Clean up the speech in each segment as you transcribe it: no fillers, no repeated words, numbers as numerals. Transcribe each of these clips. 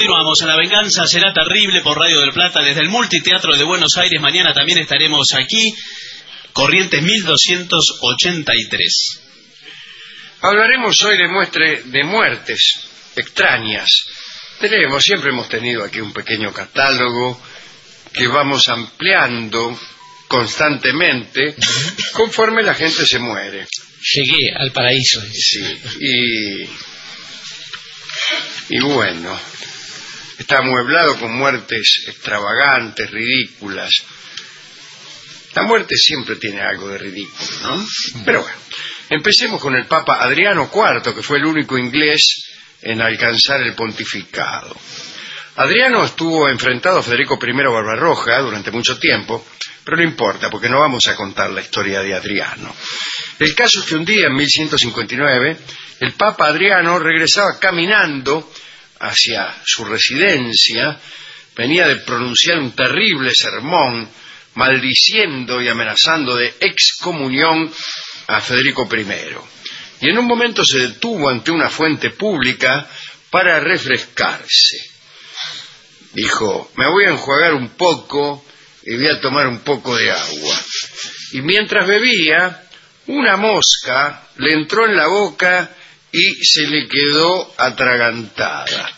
Continuamos en La Venganza Será Terrible por Radio del Plata desde el Multiteatro de Buenos Aires. Mañana también estaremos aquí, Corrientes 1283. Hablaremos hoy de muertes extrañas. Siempre hemos tenido aquí un pequeño catálogo que vamos ampliando constantemente conforme la gente se muere. Llegué al paraíso. Sí, y bueno, está amueblado con muertes extravagantes, ridículas. La muerte siempre tiene algo de ridículo, ¿no? Pero bueno, empecemos con el Papa Adriano IV, que fue el único inglés en alcanzar el pontificado. Adriano estuvo enfrentado a Federico I Barbarroja durante mucho tiempo, pero no importa, porque no vamos a contar la historia de Adriano. El caso es que un día, en 1159, el Papa Adriano regresaba caminando hacia su residencia, venía de pronunciar un terrible sermón, maldiciendo y amenazando de excomunión a Federico I. Y en un momento se detuvo ante una fuente pública para refrescarse. Dijo: me voy a enjuagar un poco y voy a tomar un poco de agua. Y mientras bebía, una mosca le entró en la boca y se le quedó atragantada.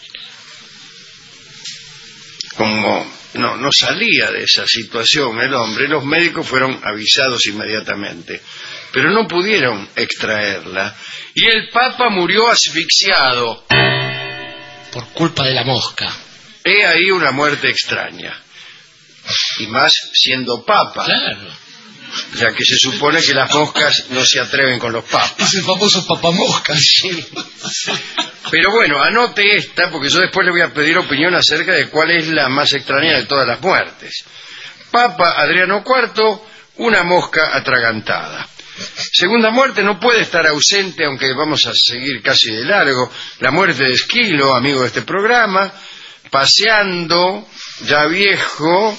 Como no salía de esa situación el hombre, los médicos fueron avisados inmediatamente, pero no pudieron extraerla, y el Papa murió asfixiado. Por culpa de la mosca. He ahí una muerte extraña, y más siendo Papa. Claro. Ya que se supone que las moscas no se atreven con los papas. Es el famoso papamosca. Sí. Pero bueno, anote esta, porque yo después le voy a pedir opinión acerca de cuál es la más extraña de todas las muertes. Papa Adriano IV, una mosca atragantada. Segunda muerte no puede estar ausente, aunque vamos a seguir casi de largo, la muerte de Esquilo, amigo de este programa, paseando, ya viejo,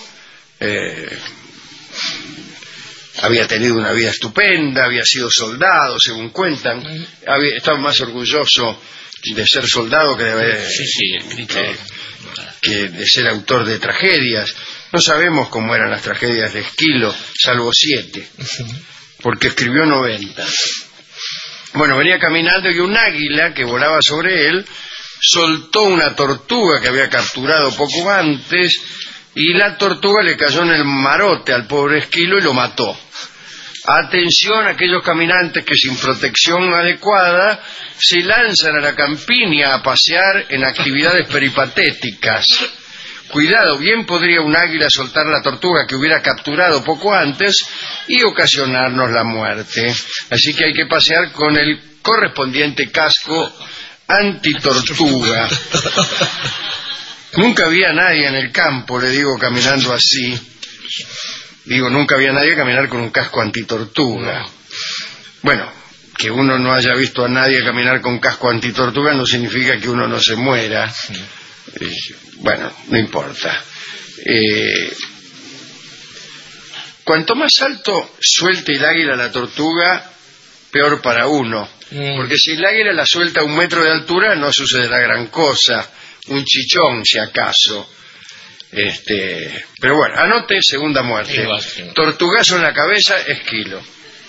había tenido una vida estupenda, había sido soldado, según cuentan, estaba más orgulloso de ser soldado que de ser autor de tragedias. No sabemos cómo eran las tragedias de Esquilo, salvo 7, porque escribió 90. Bueno, venía caminando y un águila que volaba sobre él soltó una tortuga que había capturado poco antes, y la tortuga le cayó en el marote al pobre Esquilo y lo mató. Atención a aquellos caminantes que sin protección adecuada se lanzan a la campiña a pasear en actividades peripatéticas. Cuidado, bien podría un águila soltar la tortuga que hubiera capturado poco antes y ocasionarnos la muerte. Así que hay que pasear con el correspondiente casco antitortuga. Nunca había nadie en el campo, le digo, caminando así. Nunca había nadie caminar con un casco antitortuga. Bueno, que uno no haya visto a nadie caminar con casco antitortuga no significa que uno no se muera. Bueno, no importa. Cuanto más alto suelte el águila a la tortuga, peor para uno. Porque si el águila la suelta a 1 metro de altura, no sucederá gran cosa. Un chichón, si acaso. Pero bueno, anote segunda muerte. Tortugazo en la cabeza, Esquilo.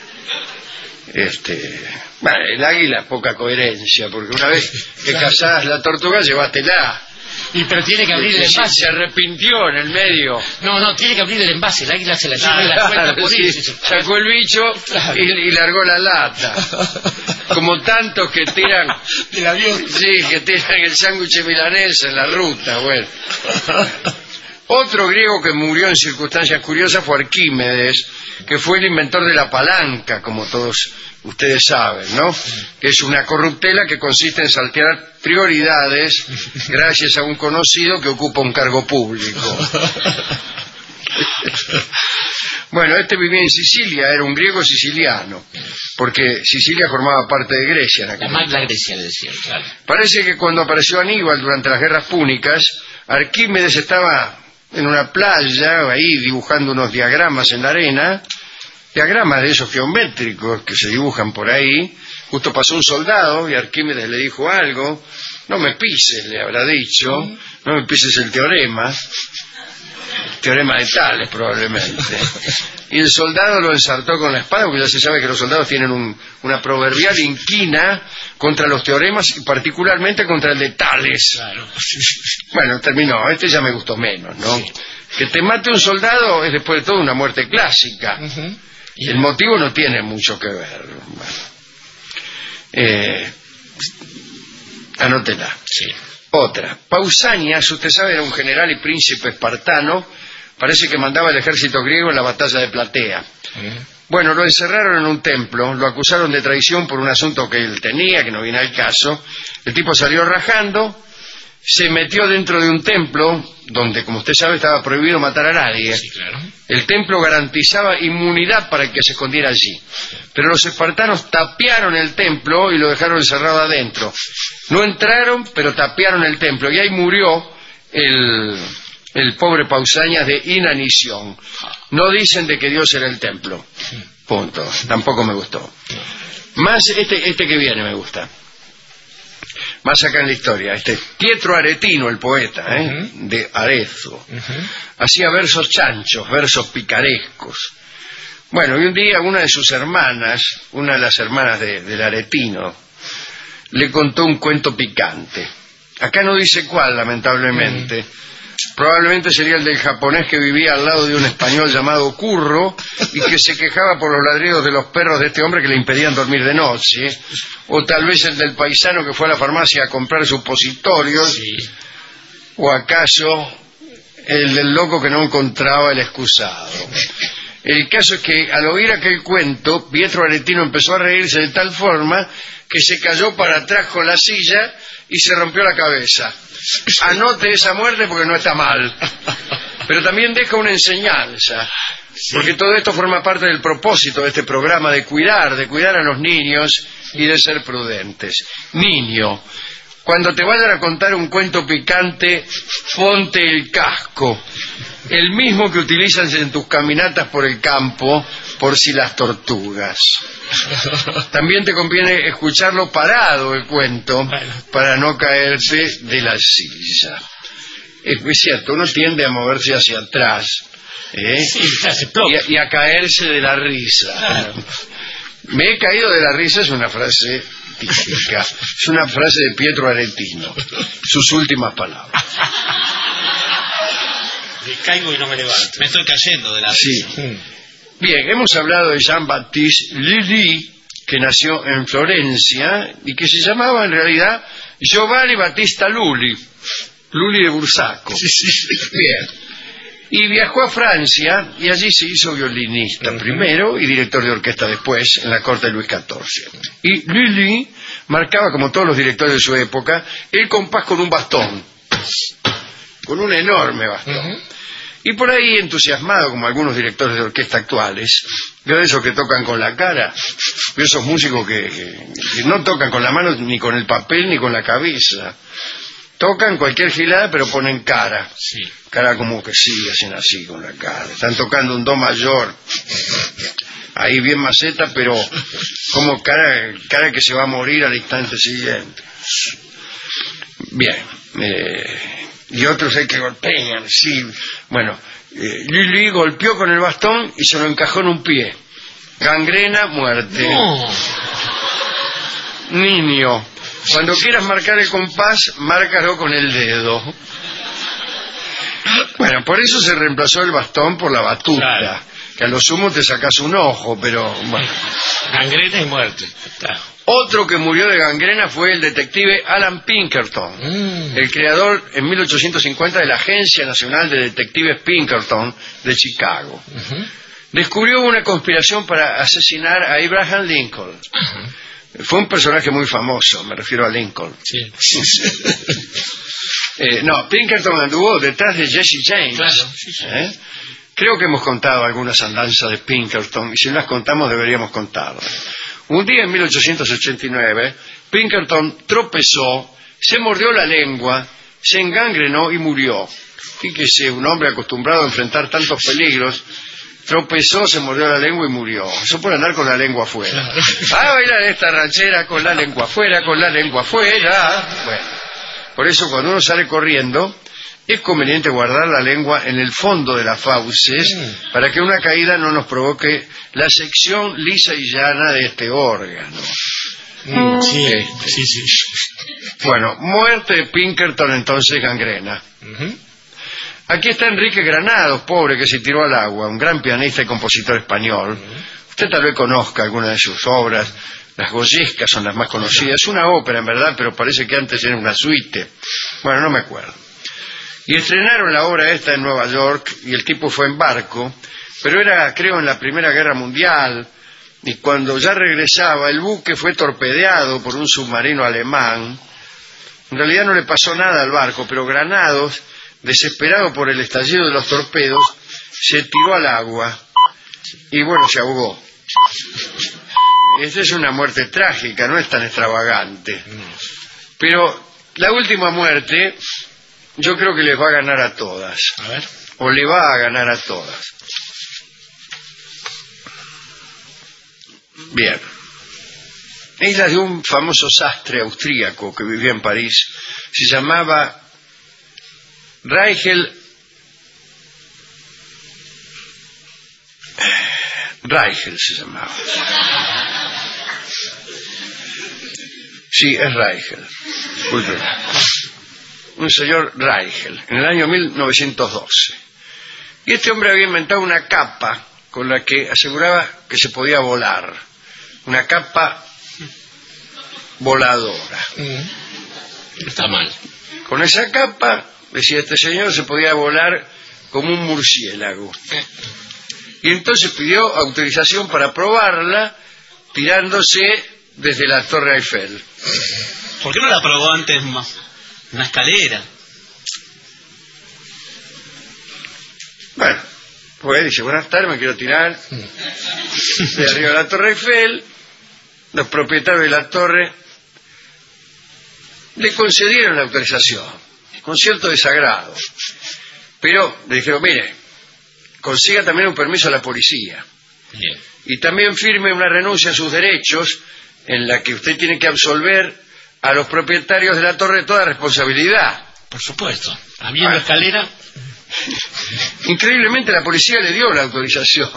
Bueno, el águila, poca coherencia, porque una vez que cazás la tortuga, llévatela. Pero tiene que abrir el envase. Se arrepintió en el medio. No, tiene que abrir el envase. El águila se la lleva y la suelta por eso. Sacó el bicho y largó la lata. Como tantos que tiran del avión. Sí, que tiran el sándwich milanés en la ruta. Bueno. Otro griego que murió en circunstancias curiosas fue Arquímedes, que fue el inventor de la palanca, como todos ustedes saben, ¿no? Que es una corruptela que consiste en saltear prioridades gracias a un conocido que ocupa un cargo público. Bueno, vivía en Sicilia, era un griego siciliano, porque Sicilia formaba parte de Grecia. La Magna Grecia, le decían, claro. Parece que cuando apareció Aníbal durante las guerras púnicas, Arquímedes estaba en una playa, ahí dibujando unos diagramas en la arena, diagramas de esos geométricos que se dibujan por ahí. Justo pasó un soldado y Arquímedes le dijo algo, no me pises, le habrá dicho, no me pises el teorema de Tales probablemente. Y el soldado lo ensartó con la espada, porque ya se sabe que los soldados tienen una proverbial inquina contra los teoremas y particularmente contra el de Tales. Claro. Bueno, terminó, este ya me gustó menos, ¿no? Sí. Que te mate un soldado es después de todo una muerte clásica. Y el motivo no tiene mucho que ver. Bueno. Anótela. Sí. Otra. Pausanias, usted sabe, era un general y príncipe espartano. Parece que mandaba el ejército griego en la batalla de Platea. Bueno, lo encerraron en un templo, lo acusaron de traición por un asunto que él tenía, que no viene al caso. El tipo salió rajando, se metió dentro de un templo, donde, como usted sabe, estaba prohibido matar a nadie. Sí, claro. El templo garantizaba inmunidad para el que se escondiera allí. Pero los espartanos tapiaron el templo y lo dejaron encerrado adentro. No entraron, pero tapiaron el templo, y ahí murió el pobre Pausanias de inanición. No dicen de que Dios era el templo. Punto. Tampoco me gustó. Más este que viene me gusta. Más acá en la historia. Pietro Aretino, el poeta, de Arezzo. Hacía versos chanchos, versos picarescos. Bueno, y un día una de sus hermanas, una de las hermanas del Aretino, le contó un cuento picante. Acá no dice cuál, lamentablemente. Probablemente sería el del japonés que vivía al lado de un español llamado Curro y que se quejaba por los ladridos de los perros de este hombre que le impedían dormir de noche. O tal vez el del paisano que fue a la farmacia a comprar supositorios. Sí. O acaso el del loco que no encontraba el excusado. El caso es que al oír aquel cuento, Pietro Aretino empezó a reírse de tal forma que se cayó para atrás con la silla y se rompió la cabeza. Anote esa muerte porque no está mal, pero también deja una enseñanza, porque todo esto forma parte del propósito de este programa, de cuidar a los niños y de ser prudentes. Niño, cuando te vayan a contar un cuento picante, ponte el casco, el mismo que utilizas en tus caminatas por el campo por si las tortugas. También te conviene escucharlo parado el cuento para no caerse de la silla. Es cierto, uno tiende a moverse hacia atrás y a caerse de la risa. Me he caído de la risa es una frase típica, es una frase de Pietro Aretino, sus últimas palabras. Me caigo y no me levanto. Me estoy cayendo de la risa. Sí. Bien, hemos hablado de Jean-Baptiste Lully, que nació en Florencia y que se llamaba en realidad Giovanni Battista Lully de Bursaco. Bien. Y viajó a Francia y allí se hizo violinista primero y director de orquesta después en la corte de Luis XIV. Y Lully marcaba, como todos los directores de su época, el compás con un bastón, con un enorme bastón. Y por ahí, entusiasmado, como algunos directores de orquesta actuales, de esos que tocan con la cara, de esos músicos que no tocan con la mano, ni con el papel, ni con la cabeza. Tocan cualquier gilada, pero ponen cara. Sí. Cara como que sí, hacen así con la cara. Están tocando un do mayor, ahí bien maceta, pero como cara que se va a morir al instante siguiente. Bien. Y otros hay que golpean, sí. Bueno, Lully golpeó con el bastón y se lo encajó en un pie. Gangrena, muerte. No. Niño, cuando quieras marcar el compás, márcalo con el dedo. Bueno, por eso se reemplazó el bastón por la batuta. Claro. Que a lo sumo te sacas un ojo, pero bueno. Gangrena y muerte. Claro. Otro que murió de gangrena fue el detective Alan Pinkerton, el creador en 1850 de la Agencia Nacional de Detectives Pinkerton de Chicago. Descubrió una conspiración para asesinar a Abraham Lincoln. Fue un personaje muy famoso, me refiero a Lincoln. Sí. No, Pinkerton anduvo detrás de Jesse James. Claro. Creo que hemos contado algunas andanzas de Pinkerton y si no las contamos deberíamos contarlas. Un día en 1889, Pinkerton tropezó, se mordió la lengua, se engangrenó y murió. Fíjese, un hombre acostumbrado a enfrentar tantos peligros, tropezó, se mordió la lengua y murió. Eso por andar con la lengua afuera. A bailar esta ranchera con la lengua afuera, con la lengua afuera. Bueno, Por eso cuando uno sale corriendo es conveniente guardar la lengua en el fondo de las fauces para que una caída no nos provoque la sección lisa y llana de este órgano. Sí. Bueno, muerte de Pinkerton, entonces gangrena. Aquí está Enrique Granados, pobre, que se tiró al agua, un gran pianista y compositor español. Usted tal vez conozca alguna de sus obras. Las Goyescas son las más conocidas. Es una ópera, en verdad, pero parece que antes era una suite. Bueno, no me acuerdo. Y estrenaron la obra esta en Nueva York, y el tipo fue en barco, pero era, creo, en la Primera Guerra Mundial, y cuando ya regresaba, el buque fue torpedeado por un submarino alemán. En realidad no le pasó nada al barco, pero Granados, desesperado por el estallido de los torpedos, se tiró al agua, y bueno, se ahogó. Esta es una muerte trágica, no es tan extravagante. Pero la última muerte, yo creo que les va a ganar a todas. A ver. O le va a ganar a todas. Bien. Es la de un famoso sastre austríaco que vivía en París. Se llamaba Reichel se llamaba. Sí, es Reichel. Un señor Reichel, en el año 1912. Y este hombre había inventado una capa con la que aseguraba que se podía volar. Una capa voladora. Está mal. Con esa capa, decía este señor, se podía volar como un murciélago. Y entonces pidió autorización para probarla tirándose desde la Torre Eiffel. ¿Por qué no la probó antes una escalera? Bueno, pues dice, buenas tardes, me quiero tirar de arriba de la Torre Eiffel. Los propietarios de la torre le concedieron la autorización, con cierto desagrado. Pero le dijeron, mire, consiga también un permiso a la policía. Bien. Y también firme una renuncia a sus derechos en la que usted tiene que absolver a los propietarios de la torre toda responsabilidad. Por supuesto. Habiendo escalera. Increíblemente la policía le dio la autorización.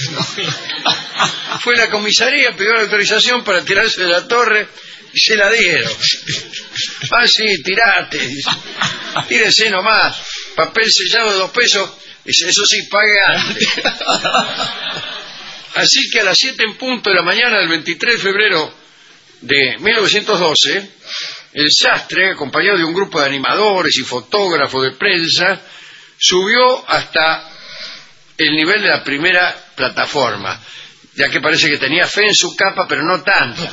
Fue a la comisaría, pidió la autorización para tirarse de la torre y se la dieron. Ah, sí, tirate. Tírese nomás. Papel sellado de 2 pesos. Dice, eso sí, pague antes. Así que a las 7 en punto de la mañana del 23 de febrero de 1912, el sastre, acompañado de un grupo de animadores y fotógrafos de prensa, subió hasta el nivel de la primera plataforma, ya que parece que tenía fe en su capa, pero no tanto.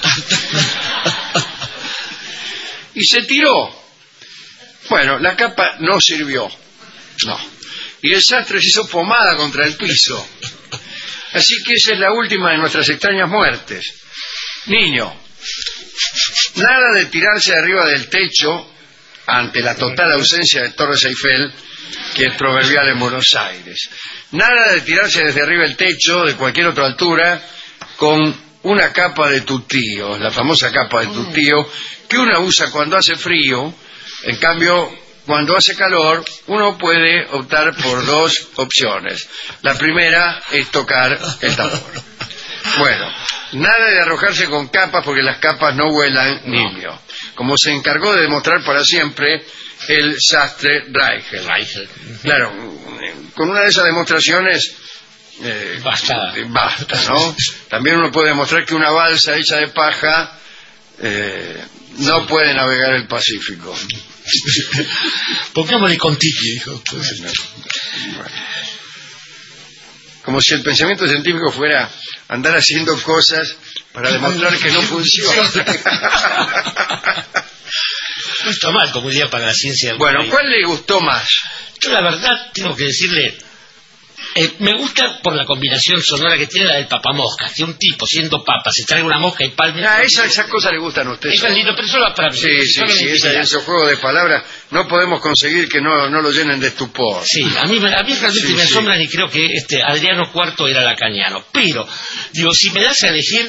Y se tiró. Bueno, la capa no sirvió. No. Y el sastre se hizo pomada contra el piso. Así que esa es la última de nuestras extrañas muertes. Niño, nada de tirarse arriba del techo ante la total ausencia de Torres Eiffel, que es proverbial en Buenos Aires. Nada de tirarse desde arriba del techo, de cualquier otra altura, con una capa de tu tío, la famosa capa de tu tío, que uno usa cuando hace frío. En cambio, cuando hace calor, uno puede optar por 2 opciones. La primera es tocar el tambor. Bueno, nada de arrojarse con capas, porque las capas no vuelan, niño. Como se encargó de demostrar para siempre el sastre Reichel. Claro, con una de esas demostraciones basta, ¿no? También uno puede demostrar que una balsa hecha de paja no puede navegar el Pacífico. Pongámosle con Tiki, dijo. Como si el pensamiento científico fuera andar haciendo cosas para demostrar que no funciona. No está mal como idea para la ciencia. Bueno, ¿cuál le gustó más? Yo la verdad tengo que decirle, me gusta por la combinación sonora que tiene la del papamoscas, que un tipo siendo papa se trae una mosca y palme. Esas cosas le gustan a usted. Eso es lindo, pero solo para mí. Sí, ese juego de palabras no podemos conseguir que no lo llenen de estupor. Sí, a mí realmente me asombran y creo que Adriano IV era lacaniano. Pero, digo, si me das a elegir,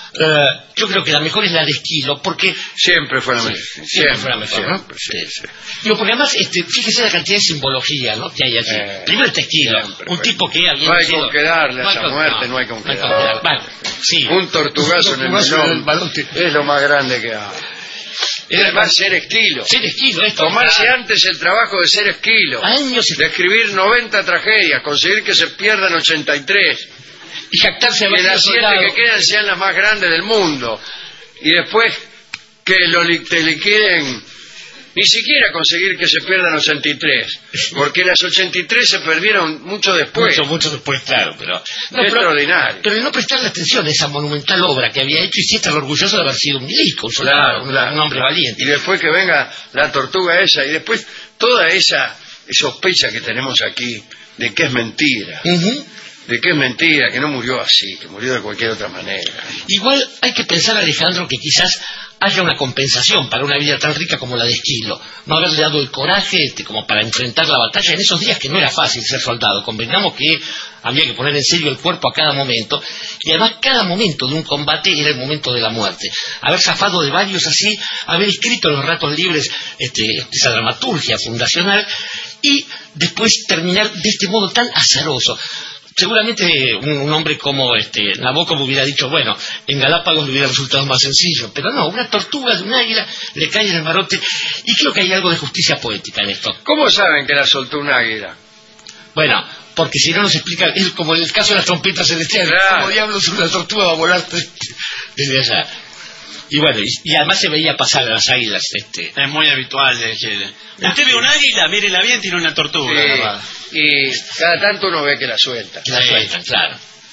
Yo creo que la mejor es la de Esquilo, porque... Siempre fue la mejor. Siempre fue la mejor, ¿no? Digo, porque además, fíjese la cantidad de simbología, ¿no?, que hay allí. Primero está Esquilo, un tipo que había... No hay con qué darle a esa muerte, no hay con qué darle. Bueno, sí. Un tortugazo en el melón es lo más grande que hay. Y además ser Esquilo. Ser Esquilo, esto. Tomarse antes el trabajo de ser Esquilo. Años. De escribir 90 tragedias, conseguir que se pierdan 83. Y jactarse de que las 7 que quedan sean las más grandes del mundo. Y después que te liquiden, ni siquiera conseguir que se pierdan 83. Porque las 83 se perdieron mucho después. Mucho después, claro. Pero extraordinario. Pero no prestarle atención a esa monumental obra que había hecho y sí estar orgulloso de haber sido un milico, un soldado, un hombre valiente. Y después que venga la tortuga esa y después toda esa sospecha que tenemos aquí de que es mentira. De que es mentira, que no murió así, que murió de cualquier otra manera. Igual hay que pensar, Alejandro, que quizás haya una compensación para una vida tan rica como la de Esquilo. No haberle dado el coraje como para enfrentar la batalla en esos días que no era fácil ser soldado. Convengamos que había que poner en serio el cuerpo a cada momento, y además cada momento de un combate era el momento de la muerte. Haber zafado de varios así, haber escrito en los ratos libres esa dramaturgia fundacional, y después terminar de este modo tan azaroso. Seguramente un hombre como Nabokov hubiera dicho, bueno, en Galápagos le hubiera resultado más sencillo, pero no, una tortuga de un águila le cae en el marote, y creo que hay algo de justicia poética en esto. ¿Cómo saben que la soltó un águila? Bueno, porque si no nos explica, es como en el caso de las trompetas celestiales, como diablos una tortuga va a volar desde allá. Y bueno, y además se veía pasar a las águilas. Es muy habitual. Usted ve un águila, mírela bien, tiene una tortuga. Y cada tanto uno ve que la suelta. Que la sueltan, claro.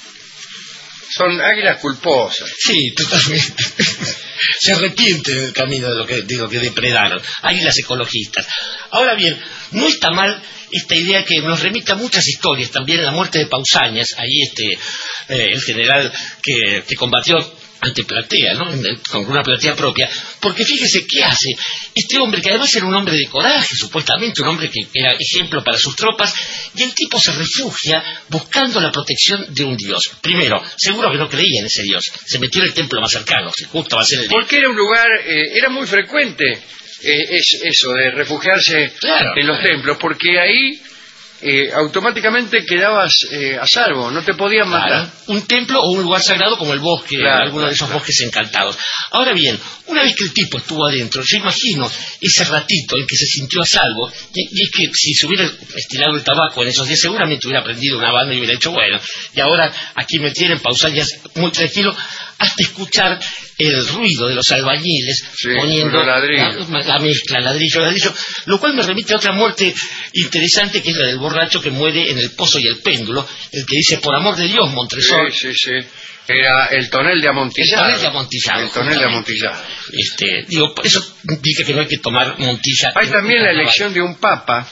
Son águilas culposas. Sí, totalmente. Se arrepiente del camino de lo que depredaron. Águilas ecologistas. Ahora bien, no está mal esta idea que nos remite a muchas historias, también la muerte de Pausanias, ahí el general que combatió ante Platea, ¿no?, con una platea propia, porque fíjese qué hace este hombre, que además era un hombre de coraje, supuestamente un hombre que era ejemplo para sus tropas, y el tipo se refugia buscando la protección de un dios. Primero, seguro que no creía en ese dios, se metió en el templo más cercano, si justo va a ser el... Porque era un lugar, era muy frecuente eso de refugiarse en los templos, porque ahí automáticamente quedabas a salvo, no te podían matar. Un templo o un lugar sagrado como el bosque, alguno de esos bosques encantados. Ahora bien, una vez que el tipo estuvo adentro, yo imagino ese ratito en que se sintió a salvo, y es que si se hubiera estirado el tabaco en esos días seguramente hubiera prendido una banda y hubiera dicho, bueno, y ahora aquí me tienen Pausanias muy tranquilo, hasta escuchar el ruido de los albañiles poniendo la mezcla, ladrillo, lo cual me remite a otra muerte interesante, que es la del borracho que muere en el Pozo y el Péndulo, el que dice, por amor de Dios, Montresor. Sí. Era el tonel de Amontillado. El tonel de Amontillado. Por eso dice que no hay que tomar Montilla. Hay también la elección de un papa.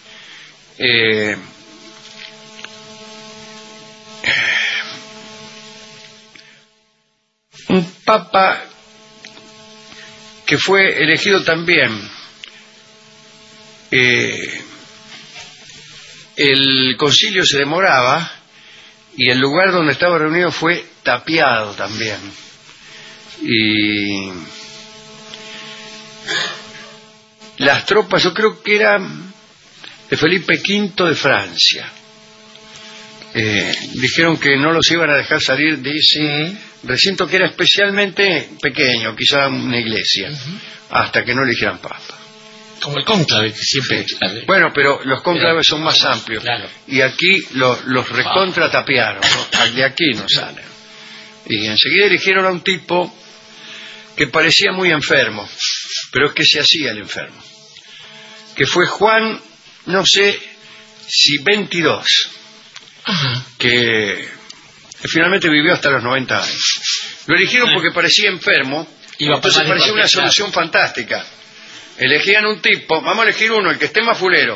Un papa que fue elegido también. El concilio se demoraba y el lugar donde estaba reunido fue tapiado también. Y las tropas, yo creo que eran de Felipe V de Francia, dijeron que no los iban a dejar salir de ese recinto, que era especialmente pequeño, quizá una iglesia, hasta que no eligieran papa. Como el cónclave, que siempre... Sí. Bueno, pero los cónclaves son más amplios. Claro. Y aquí los recontratapearon, ¿no? De aquí no salen. Y enseguida eligieron a un tipo que parecía muy enfermo, pero es que se hacía el enfermo, que fue Juan, no sé si 22, que finalmente vivió hasta los 90 años. Lo eligieron porque parecía enfermo, y entonces parecía una solución fantástica. Elegían un tipo, vamos a elegir uno, el que esté más fulero.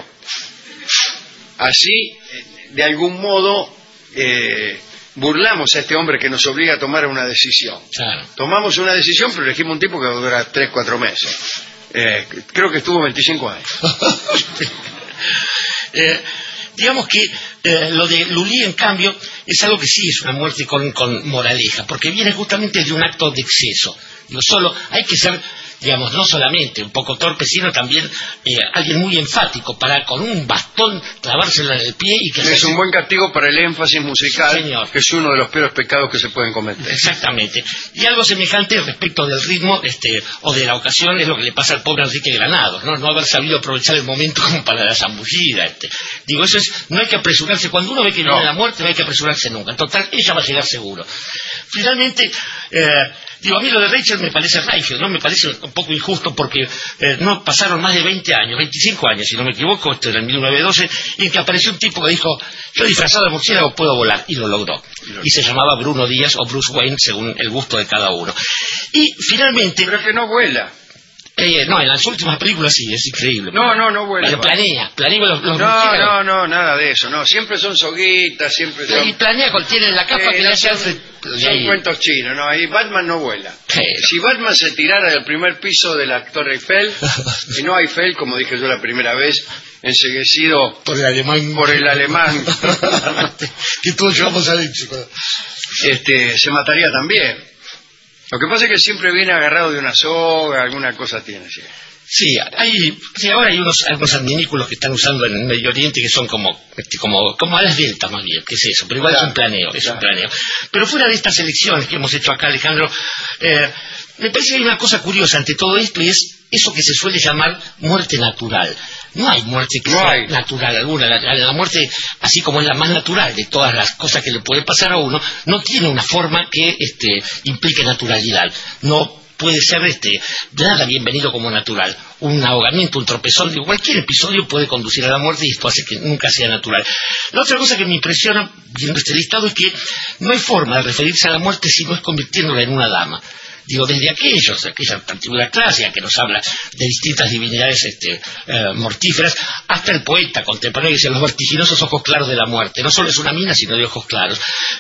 Así, de algún modo, burlamos a este hombre que nos obliga a tomar una decisión. Claro. Tomamos una decisión, pero elegimos un tipo que dura 3-4 meses. Creo que estuvo 25 años. digamos que lo de Lully, en cambio, es algo que sí es una muerte con moraleja, porque viene justamente de un acto de exceso. Digo, solo hay que ser, digamos, no solamente un poco torpe, sino también alguien muy enfático para con un bastón clavárselo en el pie y que es un buen castigo para el énfasis musical, sí, que es uno de los peores pecados que se pueden cometer. Exactamente. Y algo semejante respecto del ritmo o de la ocasión es lo que le pasa al pobre Enrique Granados, no haber sabido aprovechar el momento como para la zambullida. Digo, eso es, no hay que apresurarse. Cuando uno ve que viene la muerte, no hay que apresurarse nunca. En total, ella va a llegar seguro. Finalmente, digo, a mí lo de Rachel me parece Reichel, ¿no? Me parece un poco injusto porque no pasaron más de 20 años, 25 años, si no me equivoco, esto era en 1912, y en que apareció un tipo que dijo, yo disfrazado de murciélago puedo volar, y lo logró. Y se llamaba Bruno Díaz o Bruce Wayne, según el gusto de cada uno. Y finalmente... Pero es que no vuela. No, en las últimas películas sí, es increíble. No vuela. Pero planea los no, nada de eso, no. Siempre son soguitas, siempre son... Y planea, tiene la capa que le hace Alfred... Son cuentos chinos, ¿no? Ahí Batman no vuela. Si Batman se tirara del primer piso de la Torre Eiffel, y no Eiffel, como dije yo la primera vez, enseguecido por el alemán que todos llevamos adentro, se mataría también. Lo que pasa es que siempre viene agarrado de una soga, alguna cosa tiene. Sí, ahora hay algunos adminículos que están usando en el Medio Oriente que son como alas delta más bien, que es eso, pero igual es un planeo. Pero fuera de estas elecciones que hemos hecho acá, Alejandro, me parece que hay una cosa curiosa ante todo esto, y es eso que se suele llamar muerte natural. No hay muerte que sea natural alguna. La muerte, así como es la más natural de todas las cosas que le puede pasar a uno, no tiene una forma que implique naturalidad. No puede ser nada bienvenido como natural. Un ahogamiento, un tropezón, cualquier episodio puede conducir a la muerte, y esto hace que nunca sea natural. La otra cosa que me impresiona viendo este listado es que no hay forma de referirse a la muerte si no es convirtiéndola en una dama. Digo, desde aquella antigua clase que nos habla de distintas divinidades mortíferas, hasta el poeta contemporáneo que dice los vertiginosos ojos claros de la muerte. No solo es una mina, sino de ojos claros.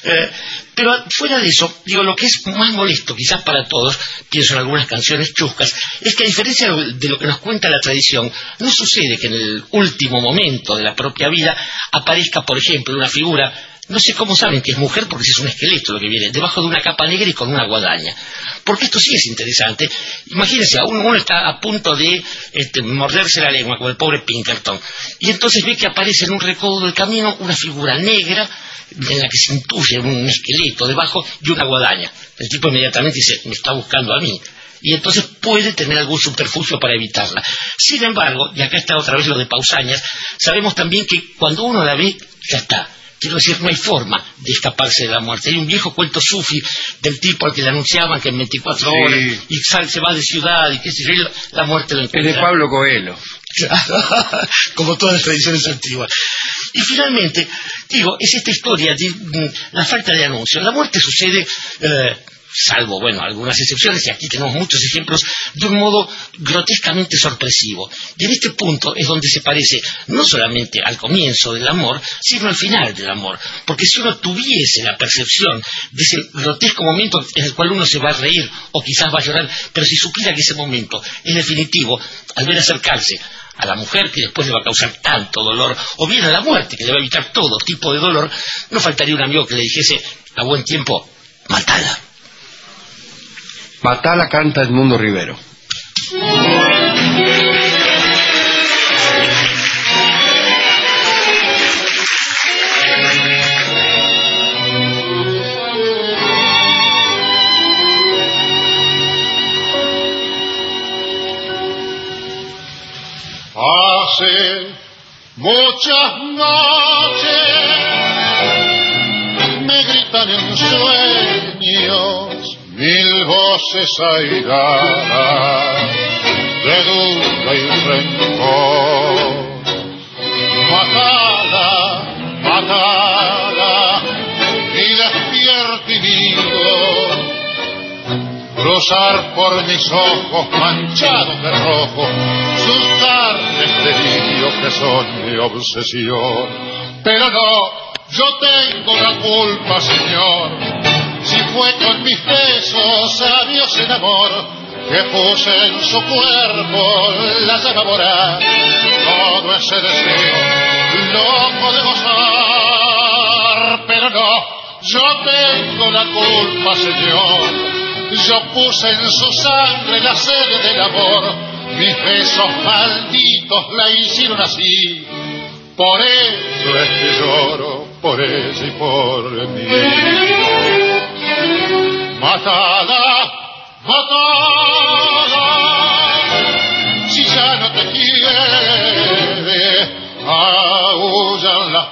Pero fuera de eso, digo, lo que es más molesto quizás para todos, pienso en algunas canciones chuscas, es que a diferencia de lo que nos cuenta la tradición, no sucede que en el último momento de la propia vida aparezca, por ejemplo, una figura. No sé cómo saben que es mujer, porque si es un esqueleto lo que viene, debajo de una capa negra y con una guadaña. Porque esto sí es interesante. Imagínense, uno está a punto de morderse la lengua, como el pobre Pinkerton, y entonces ve que aparece en un recodo del camino una figura negra en la que se intuye un esqueleto debajo y una guadaña. El tipo inmediatamente dice, me está buscando a mí. Y entonces puede tener algún subterfugio para evitarla. Sin embargo, y acá está otra vez lo de Pausanias, sabemos también que cuando uno la ve, ya está. Quiero decir, no hay forma de escaparse de la muerte. Hay un viejo cuento sufi del tipo al que le anunciaban que en 24 horas y se va de ciudad y qué sé yo, la muerte lo encuentra. Es de Pablo Coelho. Como todas las tradiciones antiguas. Y finalmente, digo, es esta historia de la falta de anuncio. La muerte sucede... salvo, algunas excepciones, y aquí tenemos muchos ejemplos, de un modo grotescamente sorpresivo. Y en este punto es donde se parece no solamente al comienzo del amor, sino al final del amor. Porque si uno tuviese la percepción de ese grotesco momento en el cual uno se va a reír o quizás va a llorar, pero si supiera que ese momento es definitivo, al ver acercarse a la mujer que después le va a causar tanto dolor, o bien a la muerte que le va a evitar todo tipo de dolor, no faltaría un amigo que le dijese a buen tiempo, matala. Matala canta Edmundo Rivero. Hace muchas noches me gritan en sueños mil voces airadas de duda y rencor. Matala, matala, y despierta y digo, cruzar por mis ojos manchados de rojo sus carnes de niño que son mi obsesión. Pero no, yo tengo la culpa, Señor, si fue con mis besos sabios en amor que puse en su cuerpo la llama moral. Todo ese deseo loco de gozar, pero no, yo tengo la culpa, Señor. Yo puse en su sangre la sed del amor, mis besos malditos la hicieron así. Por eso es que lloro, por ella y por mí. Matada, matada, si ya no te quiere, aullan las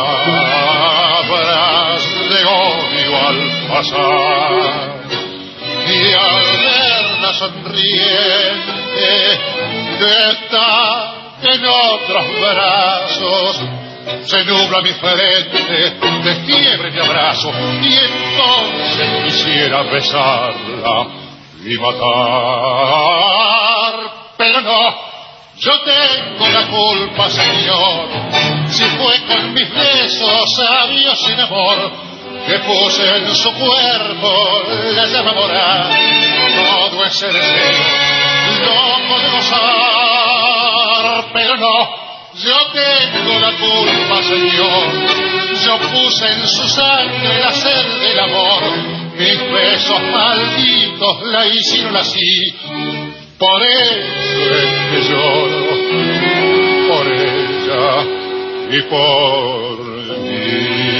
palabras de odio al pasar. Y al verla sonriente, que está en otros brazos, se nubla mi frente de fiebre de abrazo, y entonces quisiera besarla y matar, pero no, yo tengo la culpa, Señor, si fue con mis besos sabios sin amor, que puse en su cuerpo la llama moral. Todo ese deseo loco de gozar, pero no, yo tengo la culpa, Señor. Yo puse en su sangre la sed del amor, mis besos malditos la hicieron así. Por eso es que lloro, por ella y por mí.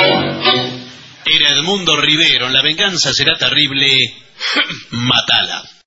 Era Edmundo Rivero, La venganza será terrible, matala.